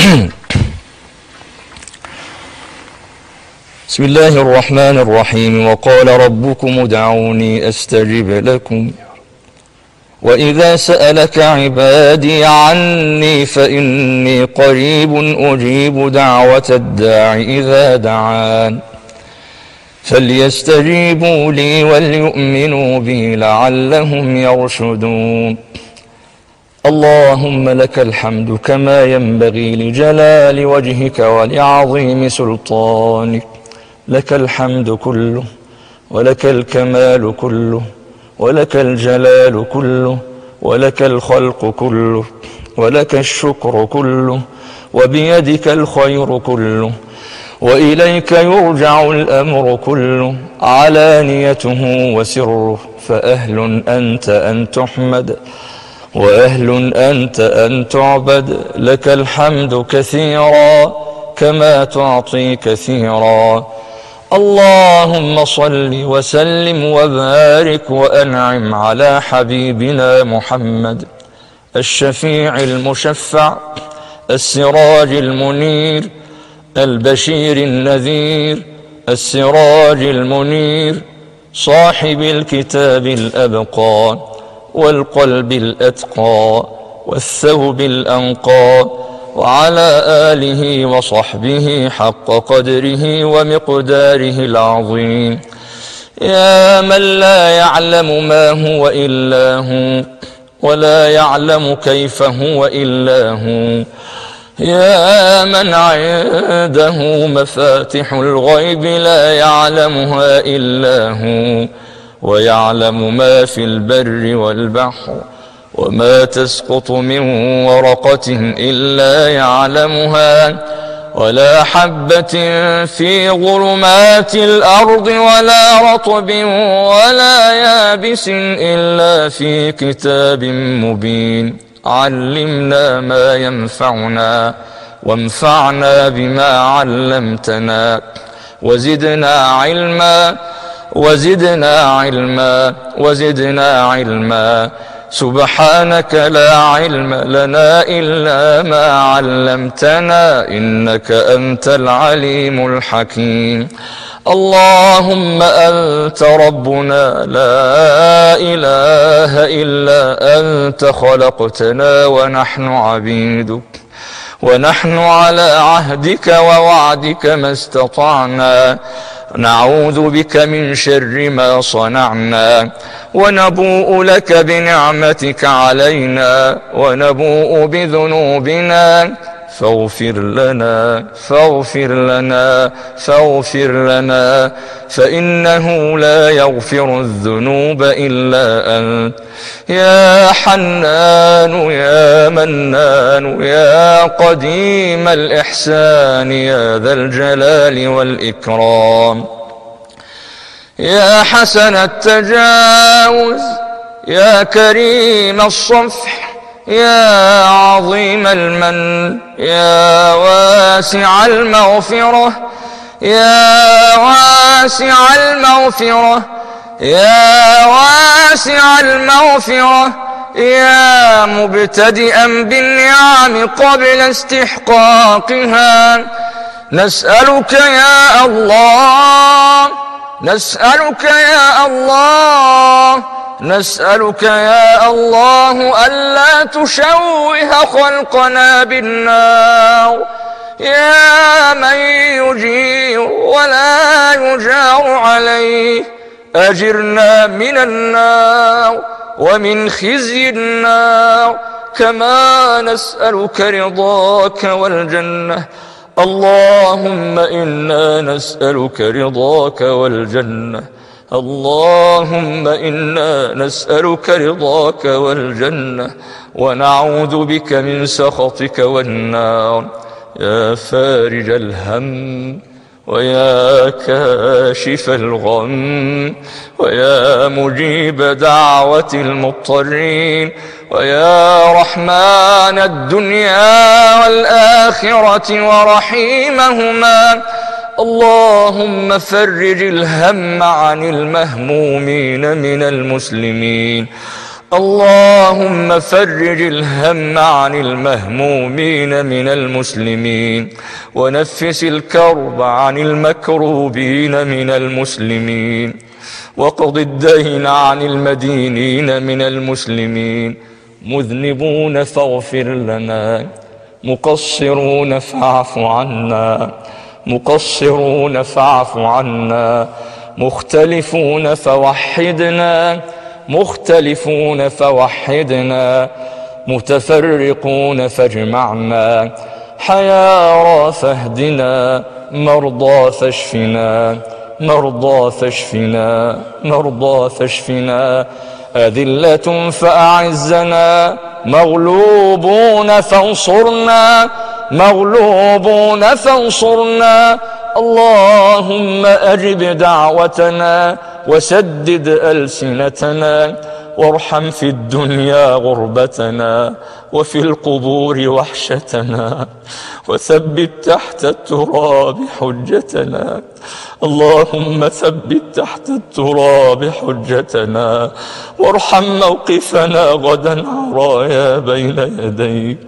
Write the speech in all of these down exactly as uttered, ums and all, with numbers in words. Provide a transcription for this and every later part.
بسم الله الرحمن الرحيم. وقال ربكم ادعوني أستجب لكم وإذا سألك عبادي عني فإني قريب أجيب دعوة الداع إذا دعان فليستجيبوا لي وليؤمنوا بي لعلهم يرشدون. اللهم لك الحمد كما ينبغي لجلال وجهك ولعظيم سلطانك. لك الحمد كله ولك الكمال كله ولك الجلال كله ولك الخلق كله ولك الشكر كله وبيدك الخير كله وإليك يرجع الأمر كله علانيته وسره. فأهل أنت أن تحمد وأهل أنت أن تعبد. لك الحمد كثيرا كما تعطي كثيرا. اللهم صل وسلم وبارك وأنعم على حبيبنا محمد الشفيع المشفع السراج المنير البشير النذير السراج المنير صاحب الكتاب الأبقى والقلب الأتقى والثوب الأنقى وعلى آله وصحبه حق قدره ومقداره العظيم. يا من لا يعلم ما هو إلا هو ولا يعلم كيف هو إلا هو. يا من عنده مفاتح الغيب لا يعلمها إلا هو ويعلم ما في البر والبحر وما تسقط من ورقة إلا يعلمها ولا حبة في ظلمات الأرض ولا رطب ولا يابس إلا في كتاب مبين. علمنا ما ينفعنا وانفعنا بما علمتنا وزدنا علما وزدنا علما وزدنا علما. سبحانك لا علم لنا إلا ما علمتنا إنك أنت العليم الحكيم. اللهم أنت ربنا لا إله إلا أنت خلقتنا ونحن عبيدك ونحن على عهدك ووعدك ما استطعنا. نعوذ بك من شر ما صنعنا ونبوء لك بنعمتك علينا ونبوء بذنوبنا فاغفر لنا فاغفر لنا فاغفر لنا فإنه لا يغفر الذنوب إلا أنت. يا حنان يا منان يا قديم الإحسان يا ذا الجلال والإكرام. يا حسن التجاوز يا كريم الصفح يا عظيم المن يا واسع المغفرة يا واسع المغفرة يا واسع المغفرة يا مبتدئا بالنعم قبل استحقاقها. نسألك يا الله نسألك يا الله نسألك يا الله ألا تشوه خلقنا بالنار. يا من يجير ولا يجار عليه أجرنا من النار ومن خزي النار. كما نسألك رضاك والجنة. اللهم إنا نسألك رضاك والجنة. اللهم إنا نسألك رضاك والجنة ونعوذ بك من سخطك والنار. يا فارج الهم ويا كاشف الغم ويا مجيب دعوة المضطرين ويا رحمن الدنيا والآخرة ورحيمهما. اللهم فرج الهم عن المهمومين من المسلمين. اللهم فرج الهم عن المهمومين من المسلمين، ونفس الكرب عن المكروبين من المسلمين، وقض الدين عن المدينين من المسلمين. مذنبون فاغفر لنا، مقصرون فاعف عنا، مقصرون فاعف عنا، مختلفون فوحدنا، مختلفون فوحدنا، متفرقون فاجمعنا، حيارى فاهدنا، مرضى فاشفنا، مرضى فاشفنا، مرضى فاشفنا، أذلة فأعزنا، مغلوبون فانصرنا، مغلوبون فانصرنا. اللهم أجب دعوتنا وسدد ألسنتنا، وارحم في الدنيا غربتنا، وفي القبور وحشتنا، وثبت تحت التراب حجتنا. اللهم ثبت تحت التراب حجتنا، وارحم موقفنا غدا عرايا بين يديك.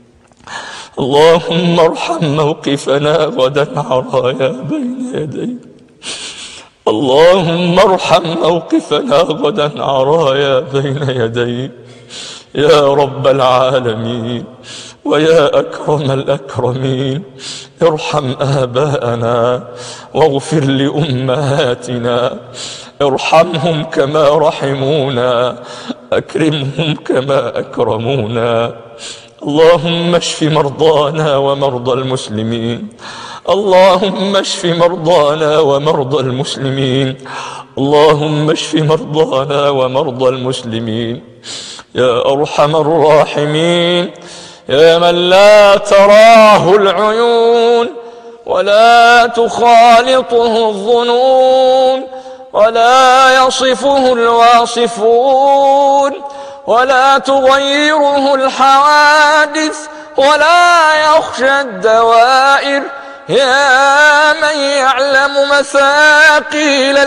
اللهم ارحم موقفنا غدا عرايا بين يديك. اللهم ارحم موقفنا غدا عرايا بين يديك يا رب العالمين ويا أكرم الأكرمين. ارحم آباءنا واغفر لأمهاتنا، ارحمهم كما رحمونا، أكرمهم كما أكرمونا. اللهم اشف مرضانا ومرضى المسلمين، اللهم اشف مرضانا ومرضى المسلمين، اللهم اشف مرضانا ومرضى المسلمين يا أرحم الراحمين، يا من لا تراه العيون ولا تخالطه الظنون ولا يصفه الواصفون ولا تغيره الحوادث ولا يخشى الدوائر، يا من يعلم مثاقيل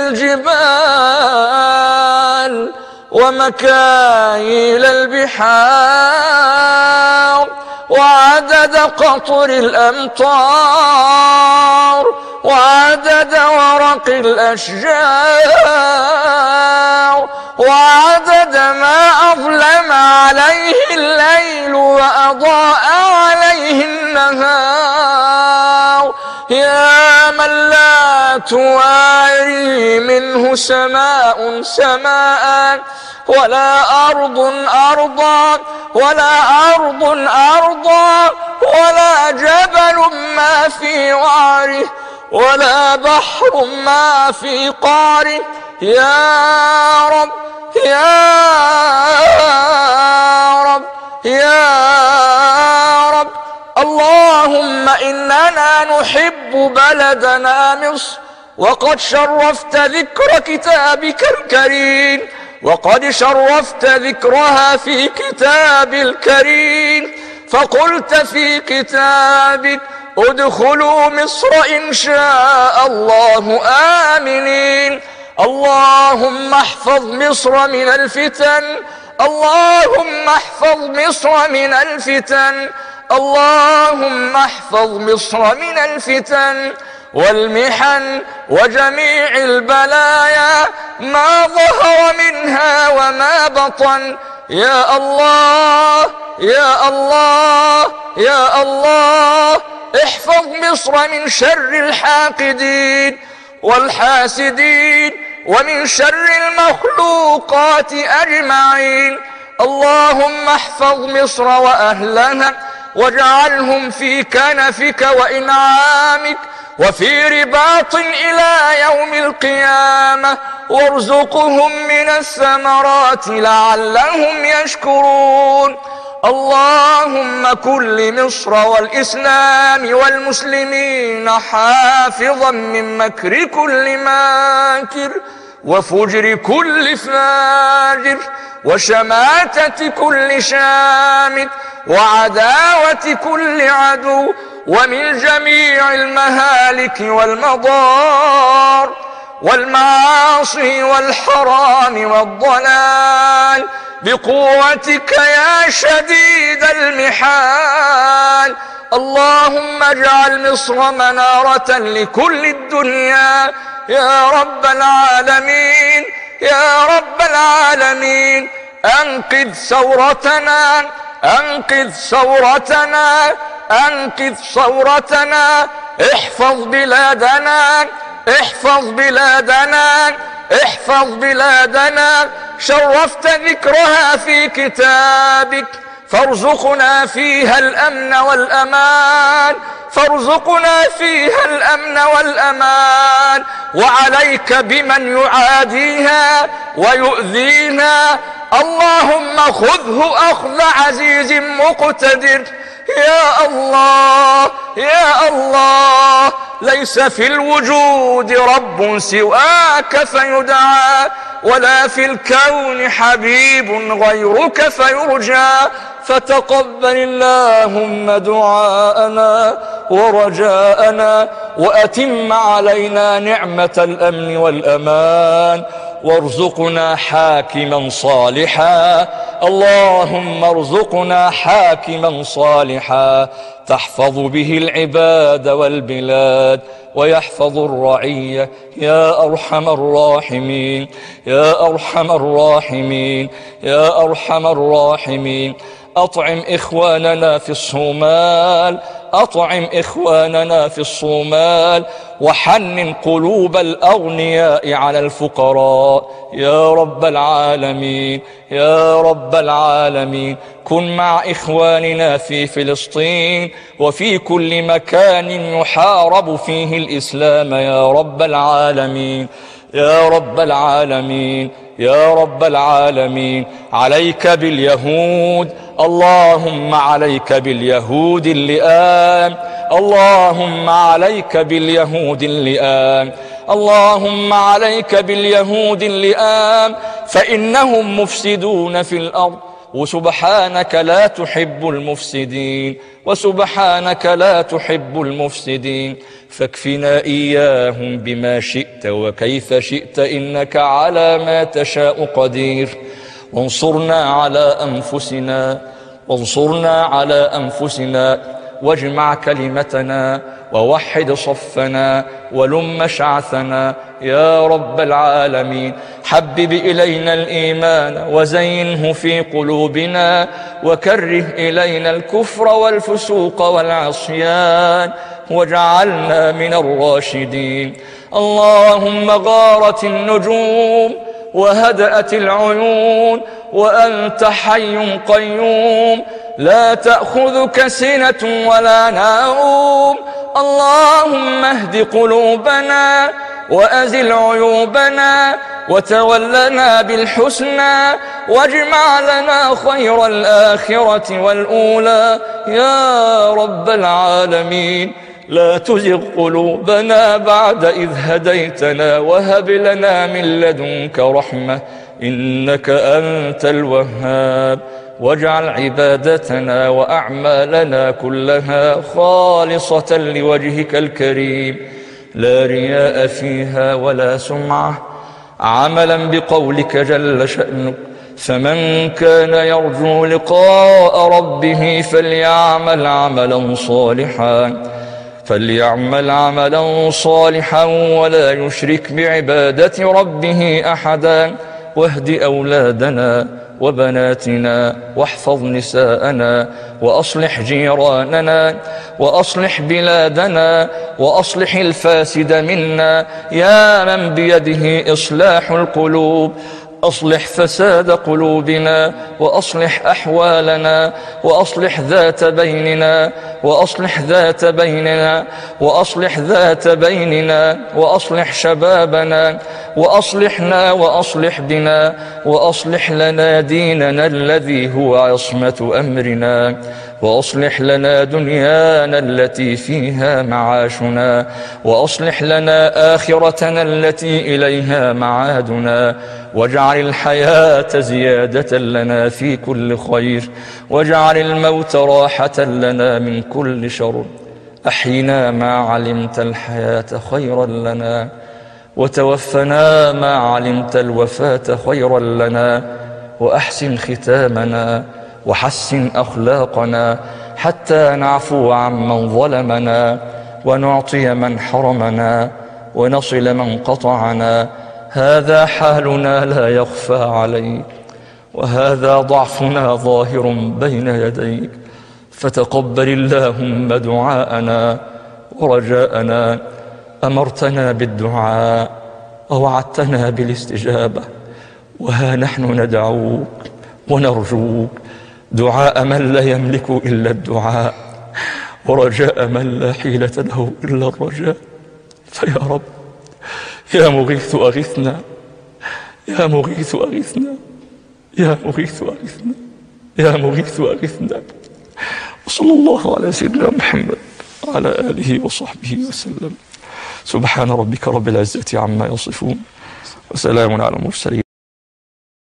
الجبال ومكاييل البحار وعدد قطر الأمطار وعدد ورق الأشجار وعدد ما أظلم عليه الليل وأضاء عليه النهار، يا من لا تواري منه سماء سماء ولا أرض أرضا ولا أرض أرضا ولا جبل ما في وعره ولا بحر ما في قاره، يا رب يا رب يا رب. اللهم إننا نحب بلدنا مصر، وقد شرفت ذكر كتابك الكريم، وقد شرفت ذكرها في كتاب الكريم، فقلت في كتابك ادخلوا مصر إن شاء الله آمنين. اللهم احفظ مصر من الفتن، اللهم احفظ مصر من الفتن، اللهم احفظ مصر من الفتن والمحن وجميع البلايا ما ظهر منها وما بطن، يا الله يا الله يا الله. احفظ مصر من شر الحاقدين والحاسدين ومن شر المخلوقات أجمعين. اللهم احفظ مصر وأهلها واجعلهم في كنفك وإنعامك وفي رباط إلى يوم القيامة، وارزقهم من الثمرات لعلهم يشكرون. اللهم كن لمصر والإسلام والمسلمين حافظا من مكر كل ماكر وفجر كل فاجر وشماتة كل شامت وعداوة كل عدو ومن جميع المهالك والمضار. والمعاصي والحرام والضلال بقوتك يا شديد المحال. اللهم اجعل مصر منارة لكل الدنيا يا رب العالمين يا رب العالمين. أنقذ ثورتنا أنقذ ثورتنا أنقذ ثورتنا. احفظ بلادنا احفظ بلادنا احفظ بلادنا. شرفت ذكرها في كتابك فارزقنا فيها الأمن والأمان فارزقنا فيها الأمن والأمان. وعليك بمن يعاديها ويؤذينا. اللهم خذه أخذ عزيز مقتدر. يا الله يا الله ليس في الوجود رب سواك فيدعى ولا في الكون حبيب غيرك فيرجى. فتقبل اللهم دعاءنا ورجاءنا وأتم علينا نعمة الأمن والأمان وارزقنا حاكما صالحا. اللهم ارزقنا حاكما صالحا تحفظ به العباد والبلاد ويحفظ الرعية يا أرحم الراحمين يا أرحم الراحمين يا أرحم الراحمين. أطعم إخواننا في الصومال أطعم إخواننا في الصومال وحنن قلوب الأغنياء على الفقراء يا رب العالمين يا رب العالمين. كن مع إخواننا في فلسطين وفي كل مكان يحارب فيه الإسلام يا رب العالمين يا رب العالمين يا رب العالمين. عليك باليهود اللهم عليك باليهود اللئام اللهم عليك باليهود اللئام اللهم عليك باليهود اللئام فإنهم مفسدون في الأرض وسبحانك لا تحب المفسدين وسبحانك لا تحب المفسدين. فاكفنا إياهم بما شئت وكيف شئت إنك على ما تشاء قدير. وانصرنا على أنفسنا وانصرنا على أنفسنا واجمع كلمتنا ووحد صفنا ولم شعثنا يا رب العالمين. حبب إلينا الإيمان وزينه في قلوبنا وكره إلينا الكفر والفسوق والعصيان واجعلنا من الراشدين. اللهم غارت النجوم وهدأت العيون وأنت حي قيوم لا تأخذك سنة ولا نوم. اللهم اهد قلوبنا وأزل عيوبنا وتولنا بالحسنى واجمع لنا خير الآخرة والأولى يا رب العالمين. لا تزغ قلوبنا بعد إذ هديتنا وهب لنا من لدنك رحمة إنك أنت الوهاب. واجعل عبادتنا وأعمالنا كلها خالصة لوجهك الكريم لا رياء فيها ولا سمعة عملا بقولك جل شأنك. فمن كان يرجو لقاء ربه فليعمل عملا صالحا فليعمل عملا صالحا ولا يشرك بعبادة ربه أحدا. واهد أولادنا وبناتنا واحفظ نساءنا وأصلح جيراننا وأصلح بلادنا وأصلح الفاسد منا يا من بيده إصلاح القلوب. أصلح فساد قلوبنا وأصلح أحوالنا وأصلح ذات بيننا وأصلح ذات بيننا وأصلح ذات بيننا وأصلح شبابنا وأصلحنا وأصلح بنا وأصلح لنا ديننا الذي هو عصمة أمرنا وأصلح لنا دنيانا التي فيها معاشنا وأصلح لنا آخرتنا التي إليها معادنا. واجعل الحياة زيادة لنا في كل خير واجعل الموت راحة لنا من كل شر. أحينا ما علمت الحياة خيرا لنا وتوفنا ما علمت الوفاة خيرا لنا، وأحسن ختامنا وحسن أخلاقنا حتى نعفو عمن ظلمنا، ونعطي من حرمنا، ونصل من قطعنا. هذا حالنا لا يخفى عليك، وهذا ضعفنا ظاهر بين يديك، فتقبل اللهم دعاءنا ورجاءنا. أمرتنا بالدعاء ووعدتنا بالاستجابة، وها نحن ندعوك ونرجوك دعاء من لا يملك إلا الدعاء، ورجاء من لا حيلة له إلا الرجاء. فيا رب يا مغيث أغثنا، يا مغيث أغثنا، يا مغيث أغثنا، يا مغيث أغثنا. وصلى الله على سيدنا محمد وعلى آله وصحبه وسلم. سبحان ربك رب العزة عما يصفون، وسلام على المرسلين.